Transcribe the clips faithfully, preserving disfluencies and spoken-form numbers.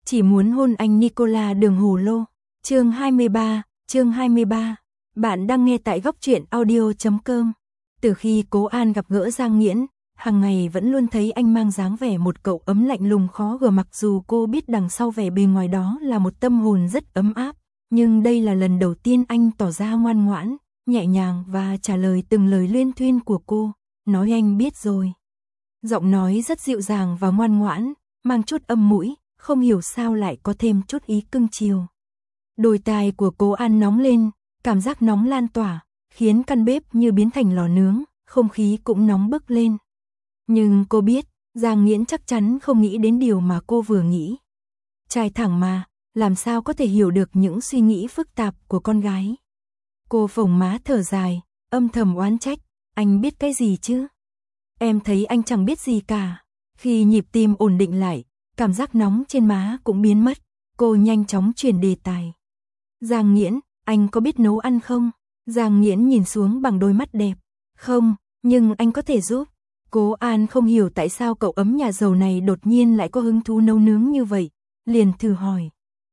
chỉ muốn hôn anh Nicola Đường Hồ Lô. Chương hai mươi ba, chương hai mươi ba. Bạn đang nghe tại góc truyện audio chấm com. Từ khi Cố An gặp gỡ Giang Nghiễn, hàng ngày vẫn luôn thấy anh mang dáng vẻ một cậu ấm lạnh lùng khó gờ, mặc dù cô biết đằng sau vẻ bề ngoài đó là một tâm hồn rất ấm áp, nhưng đây là lần đầu tiên anh tỏ ra ngoan ngoãn, nhẹ nhàng và trả lời từng lời luyên thuyên của cô, nói anh biết rồi. Giọng nói rất dịu dàng và ngoan ngoãn, mang chút âm mũi, không hiểu sao lại có thêm chút ý cưng chiều. Đôi tai của Cố An nóng lên, cảm giác nóng lan tỏa, khiến căn bếp như biến thành lò nướng, không khí cũng nóng bức lên. Nhưng cô biết, Giang Nghiễn chắc chắn không nghĩ đến điều mà cô vừa nghĩ. Trai thẳng mà, làm sao có thể hiểu được những suy nghĩ phức tạp của con gái. Cô phồng má thở dài, âm thầm oán trách, anh biết cái gì chứ? Em thấy anh chẳng biết gì cả. Khi nhịp tim ổn định lại, cảm giác nóng trên má cũng biến mất, cô nhanh chóng chuyển đề tài. Giang Nghiễn, anh có biết nấu ăn không? Giang Nghiễn nhìn xuống bằng đôi mắt đẹp. Không, nhưng anh có thể giúp. Cố An không hiểu tại sao cậu ấm nhà giàu này đột nhiên lại có hứng thú nấu nướng như vậy, liền thử hỏi.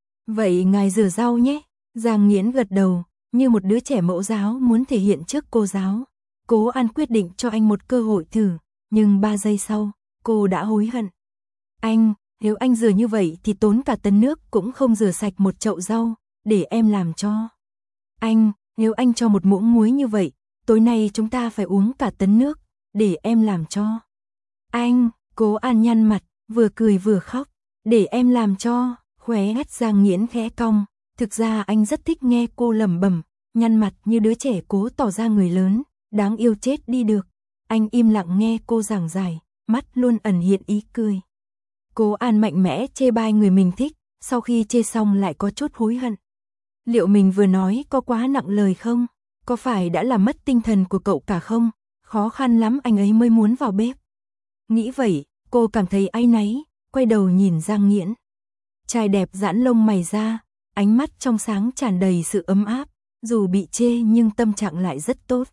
Vậy ngài rửa rau nhé. Giang Nghiễn gật đầu, như một đứa trẻ mẫu giáo muốn thể hiện trước cô giáo. Cố An quyết định cho anh một cơ hội thử, nhưng ba giây sau, cô đã hối hận. Anh, nếu anh rửa như vậy thì tốn cả tấn nước cũng không rửa sạch một chậu rau, để em làm cho. Anh, nếu anh cho một muỗng muối như vậy, tối nay chúng ta phải uống cả tấn nước, để em làm cho. Anh, Cố An nhăn mặt, vừa cười vừa khóc, để em làm cho, khóe mắt Giang Nghiễn khẽ cong. Thực ra anh rất thích nghe cô lẩm bẩm, nhăn mặt như đứa trẻ cố tỏ ra người lớn, đáng yêu chết đi được. Anh im lặng nghe cô giảng giải, mắt luôn ẩn hiện ý cười. Cố An mạnh mẽ chê bai người mình thích, sau khi chê xong lại có chút hối hận. Liệu mình vừa nói có quá nặng lời không? Có phải đã làm mất tinh thần của cậu cả không? Khó khăn lắm anh ấy mới muốn vào bếp. Nghĩ vậy, cô cảm thấy áy náy, quay đầu nhìn Giang Nghiễn. Trai đẹp giãn lông mày ra, ánh mắt trong sáng tràn đầy sự ấm áp, dù bị chê nhưng tâm trạng lại rất tốt.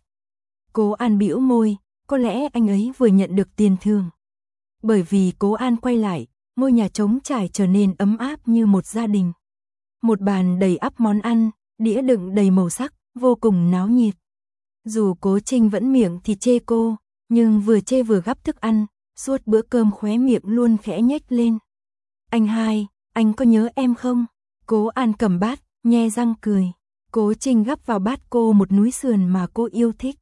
Cố An bĩu môi, có lẽ anh ấy vừa nhận được tiền thưởng. Bởi vì Cố An quay lại, ngôi nhà trống trải trở nên ấm áp như một gia đình. Một bàn đầy ắp món ăn, đĩa đựng đầy màu sắc, vô cùng náo nhiệt. Dù Cố Trinh vẫn miệng thì chê cô, nhưng vừa chê vừa gắp thức ăn, suốt bữa cơm khóe miệng luôn khẽ nhếch lên. Anh hai, anh có nhớ em không? Cố An cầm bát, nhe răng cười. Cố Trinh gắp vào bát cô một núi sườn mà cô yêu thích.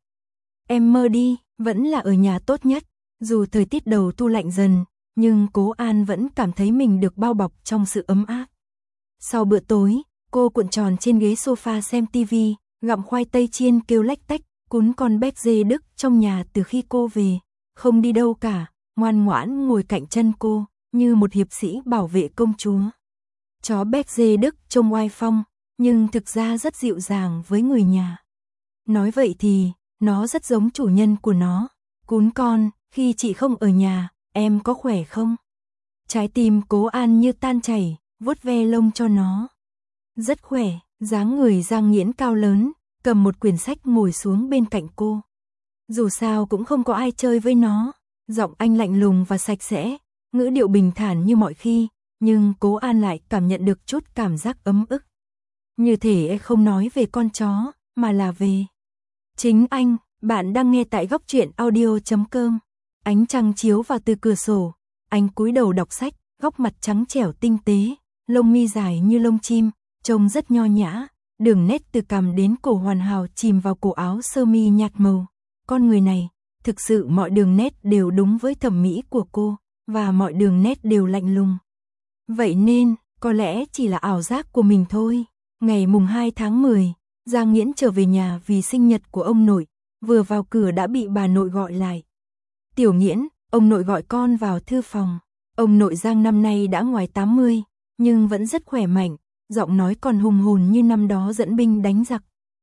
Em mơ đi, vẫn là ở nhà tốt nhất. Dù thời tiết đầu thu lạnh dần, nhưng Cố An vẫn cảm thấy mình được bao bọc trong sự ấm áp. Sau bữa tối, cô cuộn tròn trên ghế sofa xem tivi, gặm khoai tây chiên kêu lách tách, cún con béc dê Đức trong nhà từ khi cô về, không đi đâu cả, ngoan ngoãn ngồi cạnh chân cô, như một hiệp sĩ bảo vệ công chúa. Chó béc dê Đức trông oai phong, nhưng thực ra rất dịu dàng với người nhà. Nói vậy thì, nó rất giống chủ nhân của nó. Cún con, khi chị không ở nhà, em có khỏe không? Trái tim Cố An như tan chảy, vuốt ve lông cho nó. Rất khỏe, dáng người Giang Nghiễn cao lớn, cầm một quyển sách ngồi xuống bên cạnh cô. Dù sao cũng không có ai chơi với nó, giọng anh lạnh lùng và sạch sẽ, ngữ điệu bình thản như mọi khi, nhưng Cố An lại cảm nhận được chút cảm giác ấm ức. Như thể không nói về con chó, mà là về chính anh. Bạn đang nghe tại góc truyện audio chấm com. Ánh trăng chiếu vào từ cửa sổ, anh cúi đầu đọc sách, góc mặt trắng trẻo tinh tế, lông mi dài như lông chim, trông rất nho nhã, đường nét từ cằm đến cổ hoàn hảo chìm vào cổ áo sơ mi nhạt màu. Con người này, thực sự mọi đường nét đều đúng với thẩm mỹ của cô, và mọi đường nét đều lạnh lùng. Vậy nên, có lẽ chỉ là ảo giác của mình thôi. Ngày mùng hai tháng mười, Giang Nghiễn trở về nhà vì sinh nhật của ông nội, vừa vào cửa đã bị bà nội gọi lại. Tiểu Nghiễn, ông nội gọi con vào thư phòng. Ông nội Giang năm nay đã ngoài tám mươi, nhưng vẫn rất khỏe mạnh, giọng nói còn hùng hồn như năm đó dẫn binh đánh giặc.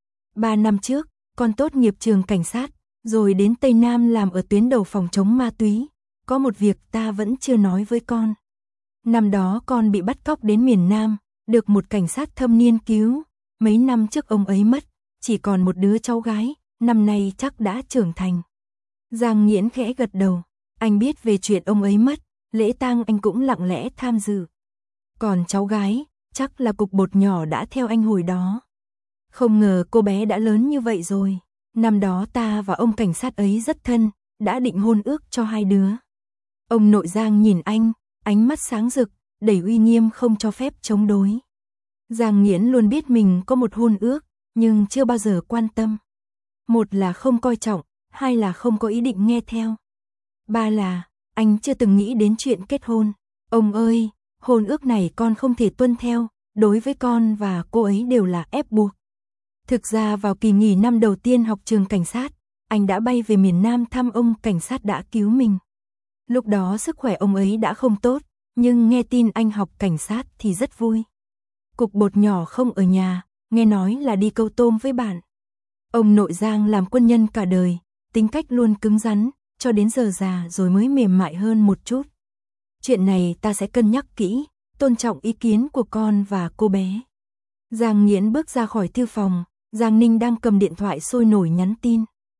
Ba năm trước, con tốt nghiệp trường cảnh sát, rồi đến Tây Nam làm ở tuyến đầu phòng chống ma túy. Có một việc ta vẫn chưa nói với con. Năm đó con bị bắt cóc đến miền Nam, được một cảnh sát thâm niên cứu. Mấy năm trước ông ấy mất, chỉ còn một đứa cháu gái, năm nay chắc đã trưởng thành. Giang Nghiễn khẽ gật đầu, anh biết về chuyện ông ấy mất, lễ tang anh cũng lặng lẽ tham dự. Còn cháu gái, chắc là cục bột nhỏ đã theo anh hồi đó. Không ngờ cô bé đã lớn như vậy rồi. Năm đó ta và ông cảnh sát ấy rất thân, đã định hôn ước cho hai đứa. Ông nội Giang nhìn anh, ánh mắt sáng rực, đầy uy nghiêm không cho phép chống đối. Giang Nghiễn luôn biết mình có một hôn ước, nhưng chưa bao giờ quan tâm. Một là không coi trọng, hai là không có ý định nghe theo. Ba là, anh chưa từng nghĩ đến chuyện kết hôn. Ông ơi, hôn ước này con không thể tuân theo, đối với con và cô ấy đều là ép buộc. Thực ra vào kỳ nghỉ năm đầu tiên học trường cảnh sát, anh đã bay về miền Nam thăm ông cảnh sát đã cứu mình. Lúc đó sức khỏe ông ấy đã không tốt, nhưng nghe tin anh học cảnh sát thì rất vui. Cục bột nhỏ không ở nhà, nghe nói là đi câu tôm với bạn. Ông nội Giang làm quân nhân cả đời, tính cách luôn cứng rắn, cho đến giờ già rồi mới mềm mại hơn một chút. Chuyện này ta sẽ cân nhắc kỹ, tôn trọng ý kiến của con và cô bé. Giang Nghiễn bước ra khỏi thư phòng, Giang Ninh đang cầm điện thoại sôi nổi nhắn tin.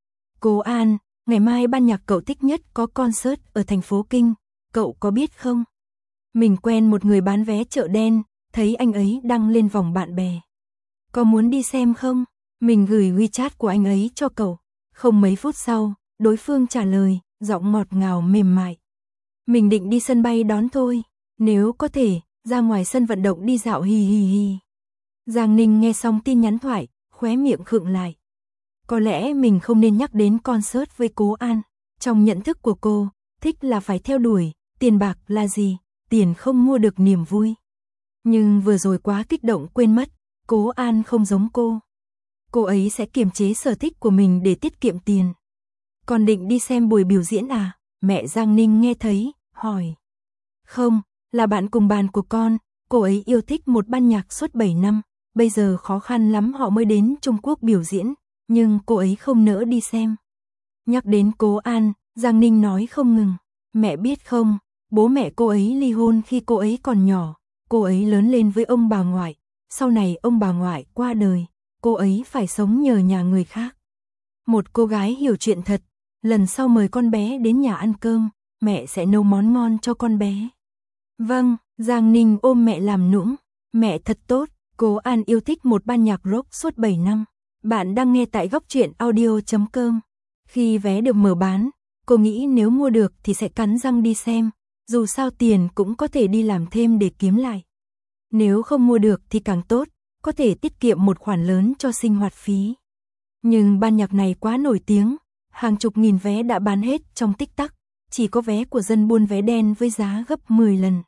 Cô An, ngày mai ban nhạc cậu thích nhất có concert ở thành phố Kinh, cậu có biết không? Mình quen một người bán vé chợ đen, thấy anh ấy đăng lên vòng bạn bè. Có muốn đi xem không? Mình gửi WeChat của anh ấy cho cậu. Không mấy phút sau, đối phương trả lời, giọng ngọt ngào mềm mại. Mình định đi sân bay đón thôi, nếu có thể, ra ngoài sân vận động đi dạo hì hì hì. Giang Ninh nghe xong tin nhắn thoại, khóe miệng khựng lại. Có lẽ mình không nên nhắc đến concert với cố An. Trong nhận thức của cô, thích là phải theo đuổi, tiền bạc là gì, tiền không mua được niềm vui. Nhưng vừa rồi quá kích động quên mất, cố An không giống cô. Cô ấy sẽ kiềm chế sở thích của mình để tiết kiệm tiền. Còn định đi xem buổi biểu diễn à? Mẹ Giang Ninh nghe thấy, hỏi. Không, là bạn cùng bàn của con, cô ấy yêu thích một ban nhạc suốt bảy năm, bây giờ khó khăn lắm họ mới đến Trung Quốc biểu diễn, nhưng cô ấy không nỡ đi xem. Nhắc đến cố An, Giang Ninh nói không ngừng. Mẹ biết không, bố mẹ cô ấy ly hôn khi cô ấy còn nhỏ, cô ấy lớn lên với ông bà ngoại, sau này ông bà ngoại qua đời, cô ấy phải sống nhờ nhà người khác. Một cô gái hiểu chuyện thật, lần sau mời con bé đến nhà ăn cơm, mẹ sẽ nấu món ngon cho con bé. Vâng, Giang Ninh ôm mẹ làm nũng, mẹ thật tốt, cố An yêu thích một ban nhạc rock suốt bảy năm. Bạn đang nghe tại góc truyện audio chấm com. Khi vé được mở bán, cô nghĩ nếu mua được thì sẽ cắn răng đi xem, dù sao tiền cũng có thể đi làm thêm để kiếm lại. Nếu không mua được thì càng tốt, có thể tiết kiệm một khoản lớn cho sinh hoạt phí. Nhưng ban nhạc này quá nổi tiếng, hàng chục nghìn vé đã bán hết trong tích tắc, chỉ có vé của dân buôn vé đen với giá gấp mười lần.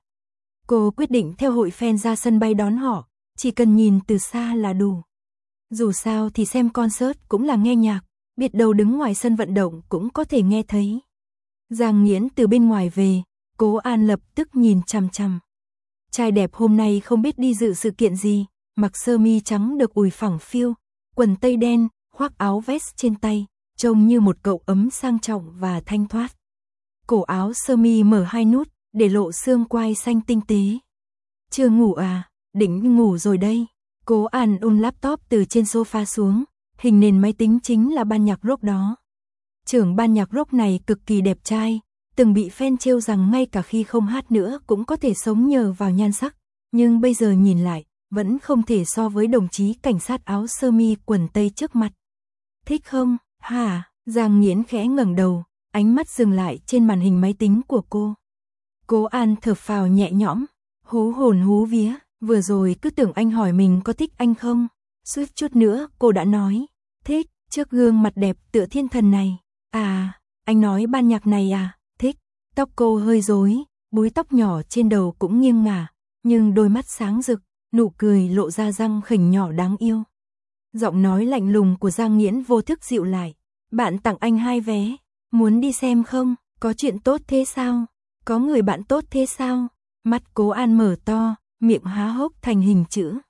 Cô quyết định theo hội fan ra sân bay đón họ, chỉ cần nhìn từ xa là đủ. Dù sao thì xem concert cũng là nghe nhạc, biết đâu đứng ngoài sân vận động cũng có thể nghe thấy. Giang Nghiễn từ bên ngoài về, cố An lập tức nhìn chằm chằm. Trai đẹp hôm nay không biết đi dự sự kiện gì, mặc sơ mi trắng được ủi phẳng phiu, quần tây đen, khoác áo vest trên tay, trông như một cậu ấm sang trọng và thanh thoát. Cổ áo sơ mi mở hai nút, để lộ xương quai xanh tinh tế. Chưa ngủ à, định ngủ rồi đây. Cố An ôm laptop từ trên sofa xuống, hình nền máy tính chính là ban nhạc rock đó. Trưởng ban nhạc rock này cực kỳ đẹp trai, từng bị fan trêu rằng ngay cả khi không hát nữa cũng có thể sống nhờ vào nhan sắc, nhưng bây giờ nhìn lại, vẫn không thể so với đồng chí cảnh sát áo sơ mi quần tây trước mặt. Thích không? Hả? Giang Nghiễn khẽ ngẩng đầu, ánh mắt dừng lại trên màn hình máy tính của cô. Cố An thở phào nhẹ nhõm, hú hồn hú vía, vừa rồi cứ tưởng anh hỏi mình có thích anh không, suýt chút nữa cô đã nói, thích, trước gương mặt đẹp tựa thiên thần này. À, anh nói ban nhạc này à, thích. Tóc cô hơi rối, búi tóc nhỏ trên đầu cũng nghiêng ngả, nhưng đôi mắt sáng rực, nụ cười lộ ra răng khểnh nhỏ đáng yêu. Giọng nói lạnh lùng của Giang Nghiễn vô thức dịu lại. Bạn tặng anh hai vé, muốn đi xem không? Có chuyện tốt thế sao? Có người bạn tốt thế sao? Mắt Cố An mở to, miệng há hốc thành hình chữ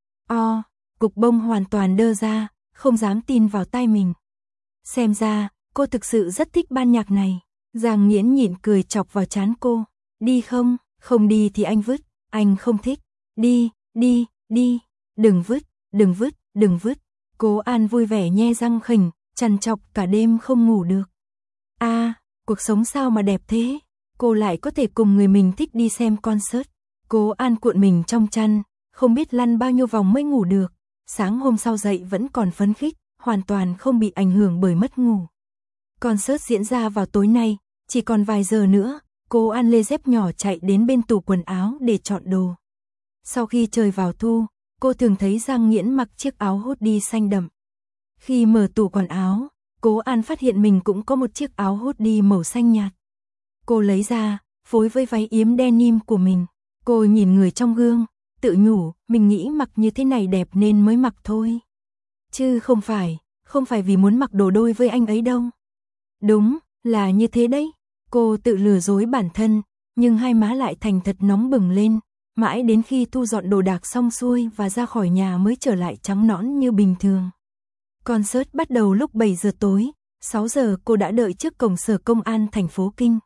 O, cục bông hoàn toàn đơ ra, không dám tin vào tai mình. Xem ra, cô thực sự rất thích ban nhạc này. Giang Nghiễn nhịn cười chọc vào trán cô. Đi không? Không đi thì anh vứt, anh không thích. Đi, đi, đi, đừng vứt, đừng vứt, đừng vứt. Cố An vui vẻ nhe răng khỉnh, trằn trọc cả đêm không ngủ được. A, à, cuộc sống sao mà đẹp thế? Cô lại có thể cùng người mình thích đi xem concert. Cố An cuộn mình trong chăn, không biết lăn bao nhiêu vòng mới ngủ được, sáng hôm sau dậy vẫn còn phấn khích, hoàn toàn không bị ảnh hưởng bởi mất ngủ. Concert diễn ra vào tối nay, chỉ còn vài giờ nữa, Cố An lê dép nhỏ chạy đến bên tủ quần áo để chọn đồ. Sau khi trời vào thu, cô thường thấy Giang Nghiễn mặc chiếc áo hoodie xanh đậm. Khi mở tủ quần áo, Cố An phát hiện mình cũng có một chiếc áo hoodie màu xanh nhạt. Cô lấy ra, phối với váy yếm denim của mình. Cô nhìn người trong gương, tự nhủ, mình nghĩ mặc như thế này đẹp nên mới mặc thôi. Chứ không phải, không phải vì muốn mặc đồ đôi với anh ấy đâu. Đúng, là như thế đấy. Cô tự lừa dối bản thân, nhưng hai má lại thành thật nóng bừng lên, mãi đến khi thu dọn đồ đạc xong xuôi và ra khỏi nhà mới trở lại trắng nõn như bình thường. Concert bắt đầu lúc bảy giờ tối, sáu giờ cô đã đợi trước cổng sở công an thành phố Kinh.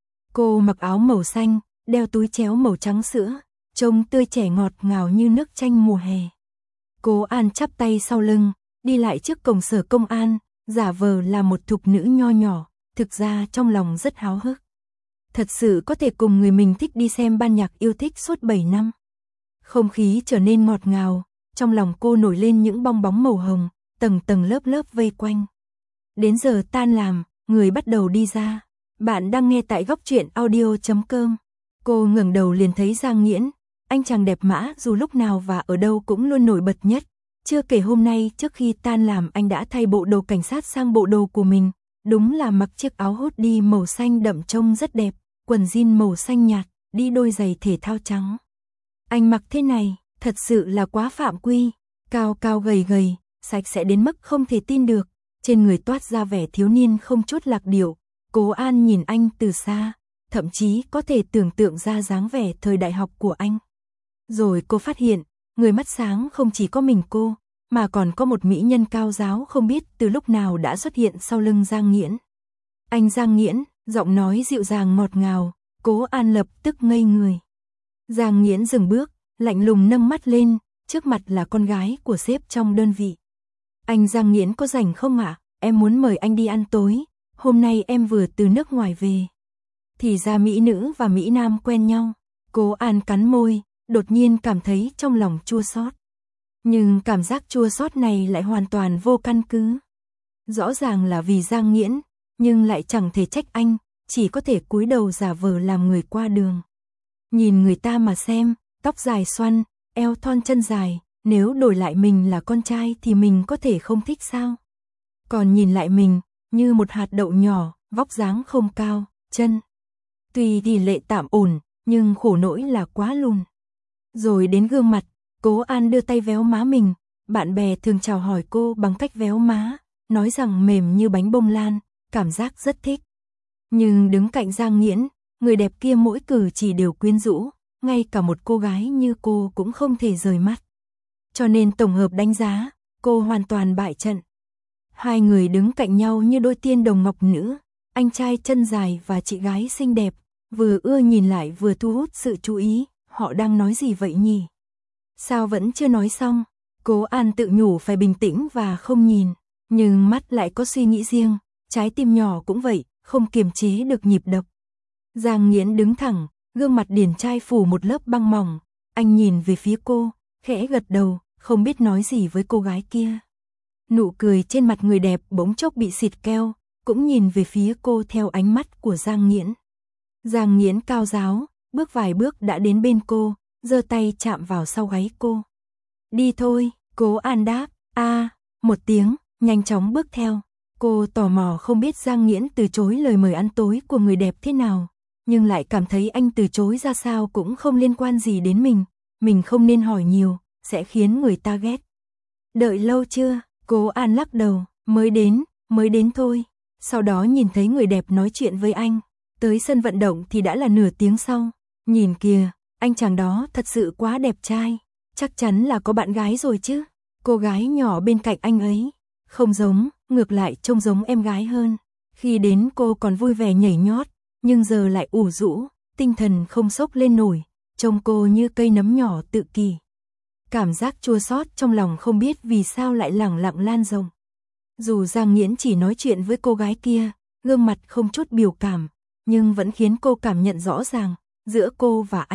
Cô mặc áo màu xanh, đeo túi chéo màu trắng sữa, trông tươi trẻ ngọt ngào như nước chanh mùa hè. Cố An chắp tay sau lưng, đi lại trước cổng sở công an, giả vờ là một thục nữ nho nhỏ, thực ra trong lòng rất háo hức. Thật sự có thể cùng người mình thích đi xem ban nhạc yêu thích suốt bảy năm. Không khí trở nên ngọt ngào, trong lòng cô nổi lên những bong bóng màu hồng, tầng tầng lớp lớp vây quanh. Đến giờ tan làm, người bắt đầu đi ra. Bạn đang nghe tại góc truyện audio chấm com. Cô ngẩng đầu liền thấy Giang Nghiễn, anh chàng đẹp mã dù lúc nào và ở đâu cũng luôn nổi bật nhất. Chưa kể hôm nay trước khi tan làm anh đã thay bộ đồ cảnh sát sang bộ đồ của mình. Đúng là mặc chiếc áo hoodie màu xanh đậm trông rất đẹp, quần jean màu xanh nhạt, đi đôi giày thể thao trắng. Anh mặc thế này, thật sự là quá phạm quy, cao cao gầy gầy, sạch sẽ đến mức không thể tin được, trên người toát ra vẻ thiếu niên không chút lạc điệu. Cố An nhìn anh từ xa, thậm chí có thể tưởng tượng ra dáng vẻ thời đại học của anh. Rồi cô phát hiện, người mắt sáng không chỉ có mình cô, mà còn có một mỹ nhân cao giáo không biết từ lúc nào đã xuất hiện sau lưng Giang Nghiễn. Anh Giang Nghiễn, giọng nói dịu dàng ngọt ngào, Cố An lập tức ngây người. Giang Nghiễn dừng bước, lạnh lùng nâng mắt lên, trước mặt là con gái của sếp trong đơn vị. Anh Giang Nghiễn có rảnh không ạ? Em muốn mời anh đi ăn tối, hôm nay em vừa từ nước ngoài về. Thì ra mỹ nữ và mỹ nam quen nhau. Cố An cắn môi, đột nhiên cảm thấy trong lòng chua xót. Nhưng cảm giác chua xót này lại hoàn toàn vô căn cứ. Rõ ràng là vì Giang Nghiễn, nhưng lại chẳng thể trách anh, chỉ có thể cúi đầu giả vờ làm người qua đường. Nhìn người ta mà xem, tóc dài xoăn, eo thon chân dài, nếu đổi lại mình là con trai thì mình có thể không thích sao? Còn nhìn lại mình, như một hạt đậu nhỏ, vóc dáng không cao, chân tuy tỷ lệ tạm ổn, nhưng khổ nỗi là quá lùn. Rồi đến gương mặt, Cố An đưa tay véo má mình, bạn bè thường chào hỏi cô bằng cách véo má, nói rằng mềm như bánh bông lan, cảm giác rất thích. Nhưng đứng cạnh Giang Nghiễn, người đẹp kia mỗi cử chỉ đều quyến rũ, ngay cả một cô gái như cô cũng không thể rời mắt. Cho nên tổng hợp đánh giá, cô hoàn toàn bại trận. Hai người đứng cạnh nhau như đôi tiên đồng ngọc nữ, anh trai chân dài và chị gái xinh đẹp, vừa ưa nhìn lại vừa thu hút sự chú ý, họ đang nói gì vậy nhỉ? Sao vẫn chưa nói xong? Cố An tự nhủ phải bình tĩnh và không nhìn, nhưng mắt lại có suy nghĩ riêng, trái tim nhỏ cũng vậy, không kiềm chế được nhịp đập. Giang Nghiễn đứng thẳng, gương mặt điển trai phủ một lớp băng mỏng, anh nhìn về phía cô, khẽ gật đầu, không biết nói gì với cô gái kia. Nụ cười trên mặt người đẹp bỗng chốc bị xịt keo, cũng nhìn về phía cô theo ánh mắt của Giang Nghiễn. Giang Nghiễn cao giáo, bước vài bước đã đến bên cô, giơ tay chạm vào sau gáy cô. Đi thôi, Cố An đáp, a một tiếng, nhanh chóng bước theo. Cô tò mò không biết Giang Nghiễn từ chối lời mời ăn tối của người đẹp thế nào, nhưng lại cảm thấy anh từ chối ra sao cũng không liên quan gì đến mình, mình không nên hỏi nhiều, sẽ khiến người ta ghét. Đợi lâu chưa? Cố An lắc đầu, mới đến, mới đến thôi. Sau đó nhìn thấy người đẹp nói chuyện với anh, tới sân vận động thì đã là nửa tiếng sau. Nhìn kìa, anh chàng đó thật sự quá đẹp trai, chắc chắn là có bạn gái rồi chứ. Cô gái nhỏ bên cạnh anh ấy, không giống, ngược lại trông giống em gái hơn. Khi đến cô còn vui vẻ nhảy nhót, nhưng giờ lại ủ rũ, tinh thần không sốc lên nổi, trông cô như cây nấm nhỏ tự kỷ. Cảm giác chua xót trong lòng không biết vì sao lại lẳng lặng lan rộng. Dù Giang Nghiễn chỉ nói chuyện với cô gái kia, gương mặt không chút biểu cảm, nhưng vẫn khiến cô cảm nhận rõ ràng, giữa cô và anh,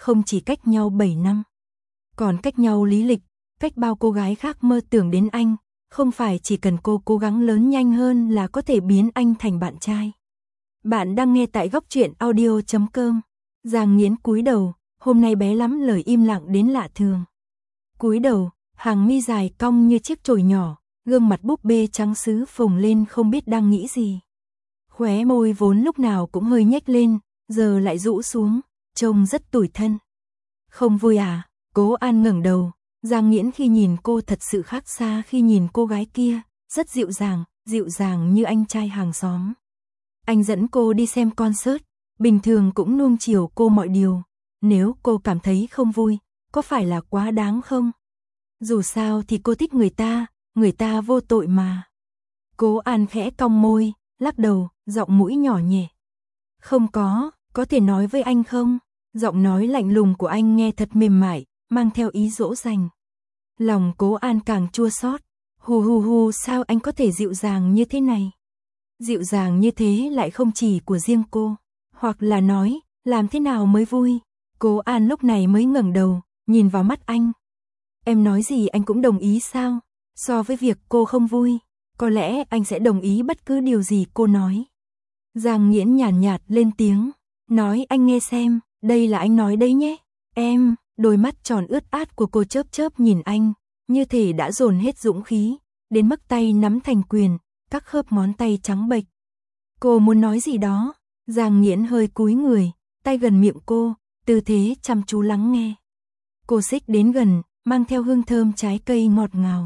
không chỉ cách nhau bảy năm, còn cách nhau lý lịch, cách bao cô gái khác mơ tưởng đến anh, không phải chỉ cần cô cố gắng lớn nhanh hơn là có thể biến anh thành bạn trai. Bạn đang nghe tại góc truyện audio chấm com. Giang Nghiễn cúi đầu, hôm nay bé lắm lời im lặng đến lạ thường. Cúi đầu, hàng mi dài cong như chiếc chổi nhỏ, gương mặt búp bê trắng sứ phồng lên không biết đang nghĩ gì. Khóe môi vốn lúc nào cũng hơi nhếch lên, giờ lại rũ xuống, trông rất tủi thân. Không vui à? Cố An ngẩng đầu, Giang Nghiễn khi nhìn cô thật sự khác xa khi nhìn cô gái kia, rất dịu dàng, dịu dàng như anh trai hàng xóm. Anh dẫn cô đi xem concert, bình thường cũng nuông chiều cô mọi điều. Nếu cô cảm thấy không vui, có phải là quá đáng không? Dù sao thì cô thích người ta, người ta vô tội mà. Cố An khẽ cong môi, lắc đầu, giọng mũi nhỏ nhẹ. Không có, có thể nói với anh không? Giọng nói lạnh lùng của anh nghe thật mềm mại, mang theo ý dỗ dành. Lòng Cố An càng chua xót. Hù hù hù, sao anh có thể dịu dàng như thế này? Dịu dàng như thế lại không chỉ của riêng cô. Hoặc là nói, làm thế nào mới vui? Cố An lúc này mới ngẩng đầu, nhìn vào mắt anh. Em nói gì anh cũng đồng ý sao? So với việc cô không vui, có lẽ anh sẽ đồng ý bất cứ điều gì cô nói. Giang Nghiễn nhàn nhạt, nhạt lên tiếng, nói anh nghe xem, đây là anh nói đấy nhé. Em, đôi mắt tròn ướt át của cô chớp chớp nhìn anh, như thể đã dồn hết dũng khí, đến mức tay nắm thành quyền, các khớp ngón tay trắng bệch. Cô muốn nói gì đó? Giang Nghiễn hơi cúi người, tay gần miệng cô, tư thế chăm chú lắng nghe. Cô xích đến gần, mang theo hương thơm trái cây ngọt ngào.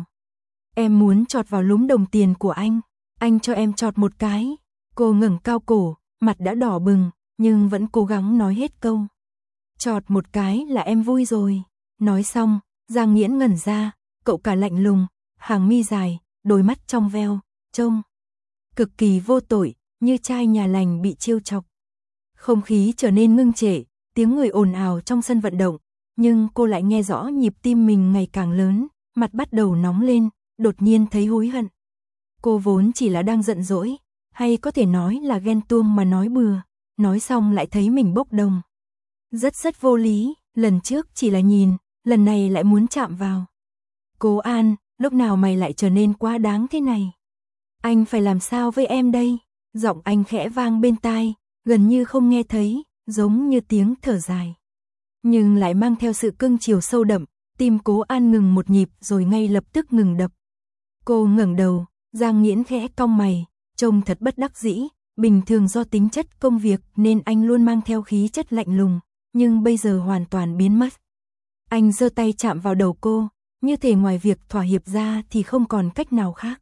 Em muốn chọt vào lúm đồng tiền của anh, anh cho em chọt một cái. Cô ngẩng cao cổ, mặt đã đỏ bừng, nhưng vẫn cố gắng nói hết câu. Chọt một cái là em vui rồi. Nói xong, Giang Nghiễn ngẩn ra, cậu cả lạnh lùng, hàng mi dài, đôi mắt trong veo, trông cực kỳ vô tội, như trai nhà lành bị trêu chọc. Không khí trở nên ngưng trệ, tiếng người ồn ào trong sân vận động, nhưng cô lại nghe rõ nhịp tim mình ngày càng lớn, mặt bắt đầu nóng lên, đột nhiên thấy hối hận. Cô vốn chỉ là đang giận dỗi, hay có thể nói là ghen tuông mà nói bừa, nói xong lại thấy mình bốc đồng. Rất rất vô lý, lần trước chỉ là nhìn, lần này lại muốn chạm vào. Cố An, lúc nào mày lại trở nên quá đáng thế này? Anh phải làm sao với em đây? Giọng anh khẽ vang bên tai, gần như không nghe thấy, giống như tiếng thở dài. Nhưng lại mang theo sự cưng chiều sâu đậm, tim Cố An ngừng một nhịp rồi ngay lập tức ngừng đập. Cô ngẩng đầu, Giang Nghiễn khẽ cong mày, trông thật bất đắc dĩ, bình thường do tính chất công việc nên anh luôn mang theo khí chất lạnh lùng, nhưng bây giờ hoàn toàn biến mất. Anh giơ tay chạm vào đầu cô, như thể ngoài việc thỏa hiệp ra thì không còn cách nào khác.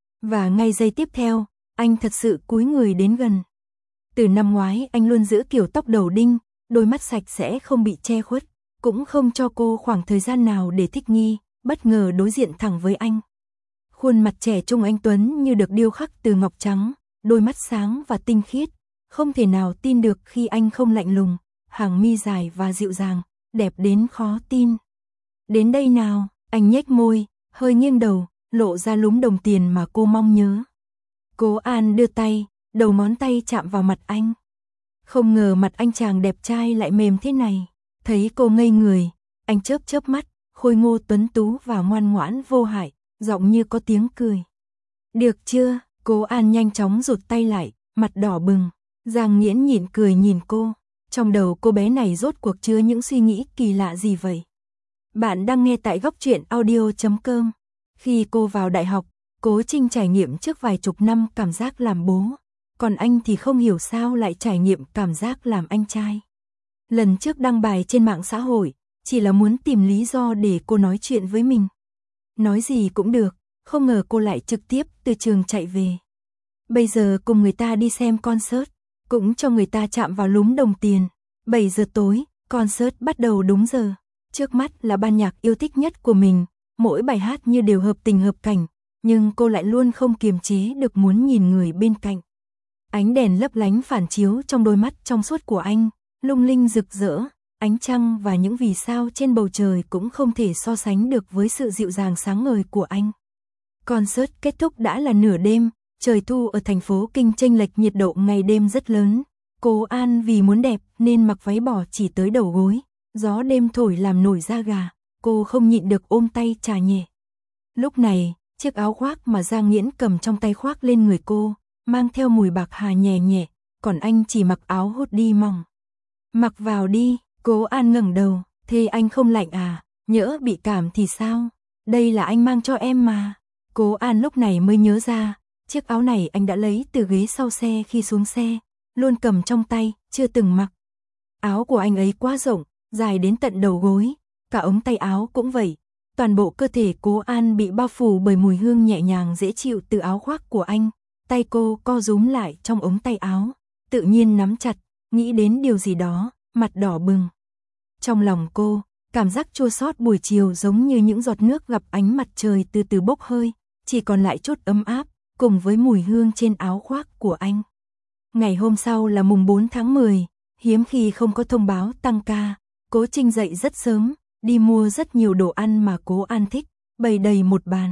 Và ngay giây tiếp theo, anh thật sự cúi người đến gần. Từ năm ngoái anh luôn giữ kiểu tóc đầu đinh, đôi mắt sạch sẽ không bị che khuất, cũng không cho cô khoảng thời gian nào để thích nghi, bất ngờ đối diện thẳng với anh. Khuôn mặt trẻ trung anh tuấn như được điêu khắc từ ngọc trắng, đôi mắt sáng và tinh khiết, không thể nào tin được khi anh không lạnh lùng, hàng mi dài và dịu dàng, đẹp đến khó tin. Đến đây nào, anh nhếch môi, hơi nghiêng đầu, lộ ra lúm đồng tiền mà cô mong nhớ. Cố An đưa tay, đầu ngón tay chạm vào mặt anh. Không ngờ mặt anh chàng đẹp trai lại mềm thế này. Thấy cô ngây người, anh chớp chớp mắt, khôi ngô tuấn tú và ngoan ngoãn vô hại, giọng như có tiếng cười. Được chưa? Cố An nhanh chóng rụt tay lại, mặt đỏ bừng. Giang Nghiễn nhịn cười nhìn cô. Trong đầu cô bé này rốt cuộc chứa những suy nghĩ kỳ lạ gì vậy? Bạn đang nghe tại góc truyện audio chấm com. Khi cô vào đại học, Cố Trinh trải nghiệm trước vài chục năm cảm giác làm bố. Còn anh thì không hiểu sao lại trải nghiệm cảm giác làm anh trai. Lần trước đăng bài trên mạng xã hội, chỉ là muốn tìm lý do để cô nói chuyện với mình. Nói gì cũng được, không ngờ cô lại trực tiếp từ trường chạy về. Bây giờ cùng người ta đi xem concert, cũng cho người ta chạm vào lúm đồng tiền. bảy giờ tối, concert bắt đầu đúng giờ. Trước mắt là ban nhạc yêu thích nhất của mình, mỗi bài hát như đều hợp tình hợp cảnh, nhưng cô lại luôn không kiềm chế được muốn nhìn người bên cạnh. Ánh đèn lấp lánh phản chiếu trong đôi mắt trong suốt của anh, lung linh rực rỡ, ánh trăng và những vì sao trên bầu trời cũng không thể so sánh được với sự dịu dàng sáng ngời của anh. Concert kết thúc đã là nửa đêm, trời thu ở thành phố Kinh chênh lệch nhiệt độ ngày đêm rất lớn. Cố An vì muốn đẹp nên mặc váy bò chỉ tới đầu gối, gió đêm thổi làm nổi da gà, cô không nhịn được ôm tay chà nhẹ. Lúc này, chiếc áo khoác mà Giang Nghiễn cầm trong tay khoác lên người cô, mang theo mùi bạc hà nhẹ nhẹ, còn anh chỉ mặc áo hoodie mỏng. Mặc vào đi, Cố An ngẩng đầu, thế anh không lạnh à, nhỡ bị cảm thì sao? Đây là anh mang cho em mà. Cố An lúc này mới nhớ ra, chiếc áo này anh đã lấy từ ghế sau xe khi xuống xe, luôn cầm trong tay, chưa từng mặc. Áo của anh ấy quá rộng, dài đến tận đầu gối, cả ống tay áo cũng vậy. Toàn bộ cơ thể Cố An bị bao phủ bởi mùi hương nhẹ nhàng dễ chịu từ áo khoác của anh. Tay cô co rúm lại trong ống tay áo, tự nhiên nắm chặt, nghĩ đến điều gì đó, mặt đỏ bừng. Trong lòng cô, cảm giác chua xót buổi chiều giống như những giọt nước gặp ánh mặt trời từ từ bốc hơi, chỉ còn lại chút ấm áp, cùng với mùi hương trên áo khoác của anh. Ngày hôm sau là mùng bốn tháng mười, hiếm khi không có thông báo tăng ca, Cố Trinh dậy rất sớm, đi mua rất nhiều đồ ăn mà Cố An thích, bày đầy một bàn.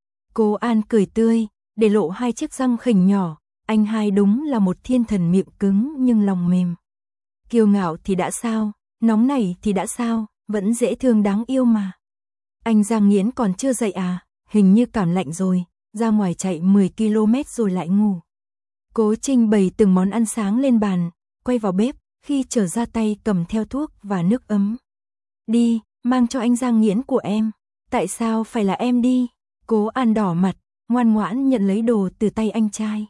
Cố An cười tươi, để lộ hai chiếc răng khỉnh nhỏ, anh hai đúng là một thiên thần miệng cứng nhưng lòng mềm. Kiêu ngạo thì đã sao, nóng nảy thì đã sao, vẫn dễ thương đáng yêu mà. Anh Giang Nghiễn còn chưa dậy à, hình như cảm lạnh rồi, ra ngoài chạy mười ki lô mét rồi lại ngủ. Cố Trinh bày từng món ăn sáng lên bàn, quay vào bếp, khi trở ra tay cầm theo thuốc và nước ấm. Đi, mang cho anh Giang Nghiễn của em. Tại sao phải là em đi? Cố An đỏ mặt, ngoan ngoãn nhận lấy đồ từ tay anh trai.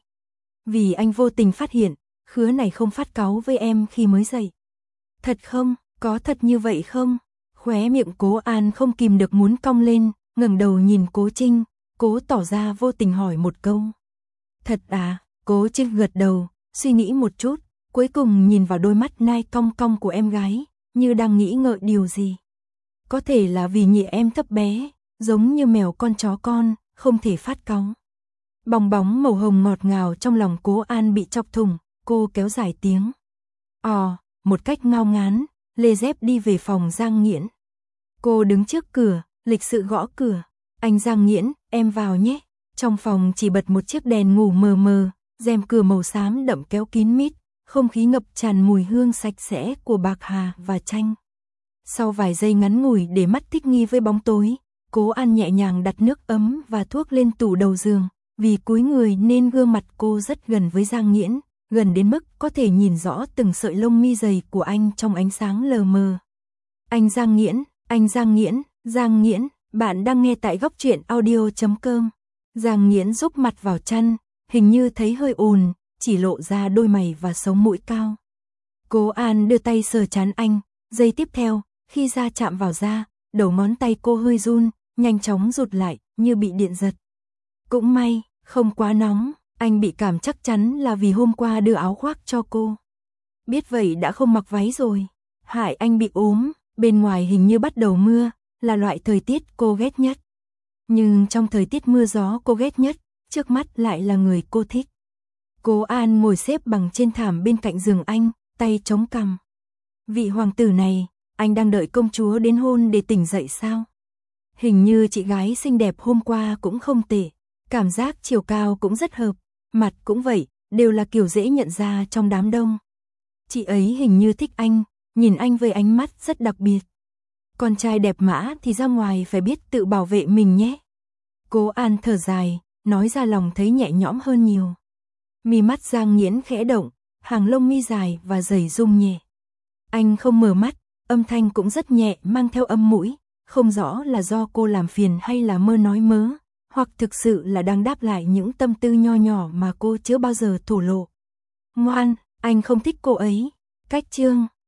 Vì anh vô tình phát hiện, Khứa này không phát cáu với em khi mới dậy. Thật không? Có thật như vậy không? Khóe miệng Cố An không kìm được muốn cong lên, ngẩng đầu nhìn Cố Trinh, cố tỏ ra vô tình hỏi một câu. Thật à? Cố Trinh gật đầu, suy nghĩ một chút, cuối cùng nhìn vào đôi mắt nai cong cong của em gái, như đang nghĩ ngợi điều gì. Có thể là vì nhị em thấp bé, giống như mèo con chó con, không thể phát cáu. Bong bóng màu hồng ngọt ngào trong lòng Cố An bị chọc thủng, cô kéo dài tiếng. Ồ, một cách ngao ngán, lê dép đi về phòng Giang Nghiễn. Cô đứng trước cửa, lịch sự gõ cửa. Anh Giang Nghiễn, em vào nhé. Trong phòng chỉ bật một chiếc đèn ngủ mờ mờ, rèm cửa màu xám đậm kéo kín mít, không khí ngập tràn mùi hương sạch sẽ của bạc hà và chanh. Sau vài giây ngắn ngủi để mắt thích nghi với bóng tối, Cố An nhẹ nhàng đặt nước ấm và thuốc lên tủ đầu giường, vì cúi người nên gương mặt cô rất gần với Giang Nghiễn, gần đến mức có thể nhìn rõ từng sợi lông mi dày của anh trong ánh sáng lờ mờ. Anh Giang Nghiễn, anh Giang Nghiễn, Giang Nghiễn, bạn đang nghe tại góc truyện audio chấm com. Giang Nghiễn rúc mặt vào chăn, hình như thấy hơi ồn, chỉ lộ ra đôi mày và sống mũi cao. Cố An đưa tay sờ trán anh, giây tiếp theo, khi da chạm vào da, đầu ngón tay cô hơi run, nhanh chóng rụt lại, như bị điện giật. Cũng may, không quá nóng, anh bị cảm chắc chắn là vì hôm qua đưa áo khoác cho cô. Biết vậy đã không mặc váy rồi, hại anh bị ốm, bên ngoài hình như bắt đầu mưa, là loại thời tiết cô ghét nhất. Nhưng trong thời tiết mưa gió cô ghét nhất, trước mắt lại là người cô thích. Cố An ngồi xếp bằng trên thảm bên cạnh giường anh, tay chống cằm. Vị hoàng tử này, anh đang đợi công chúa đến hôn để tỉnh dậy sao? Hình như chị gái xinh đẹp hôm qua cũng không tệ, cảm giác chiều cao cũng rất hợp, mặt cũng vậy, đều là kiểu dễ nhận ra trong đám đông. Chị ấy hình như thích anh, nhìn anh với ánh mắt rất đặc biệt. Con trai đẹp mã thì ra ngoài phải biết tự bảo vệ mình nhé. Cố An thở dài, nói ra lòng thấy nhẹ nhõm hơn nhiều. Mi mắt Giang Nghiễn khẽ động, hàng lông mi dài và dày rung nhẹ. Anh không mở mắt, âm thanh cũng rất nhẹ mang theo âm mũi, không rõ là do cô làm phiền hay là mơ nói mớ, hoặc thực sự là đang đáp lại những tâm tư nho nhỏ mà cô chưa bao giờ thổ lộ. Ngoan, anh không thích cô ấy. Cách chương